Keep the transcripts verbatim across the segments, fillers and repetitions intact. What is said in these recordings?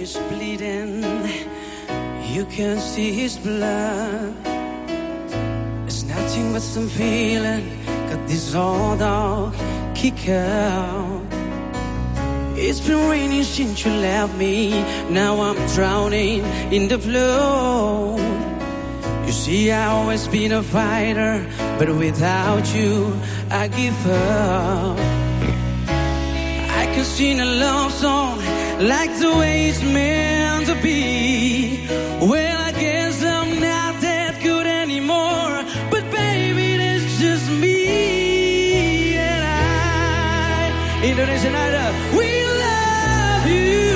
is bleeding. You can see his blood. It's nothing but some feeling. Got this old dog kick out. It's been raining since you left me. Now I'm drowning in the flow. You see, I always been a fighter, but without you, I give up. I can sing a love song like the way it's meant to be. Well, I guess I'm not that good anymore, but baby, it's just me and I. Indonesian Idol, we love you.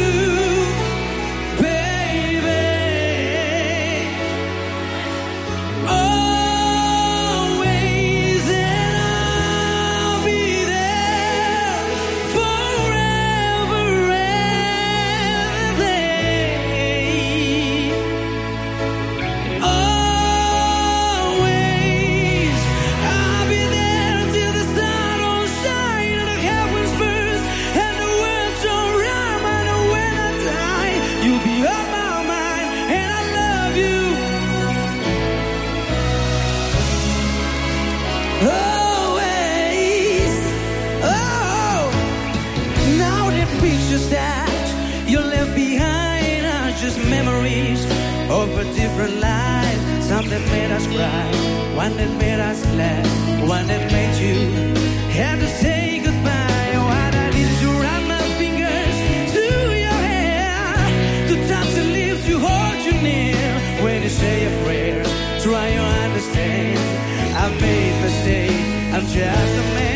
Pictures that you left behind are just memories of a different life. Some that made us cry, one that made us laugh, one that made you have to say goodbye. What I did to run my fingers to your hair, to touch the lips, to hold you near. When you say a prayer, try to understand. I've made mistakes, I'm just a man.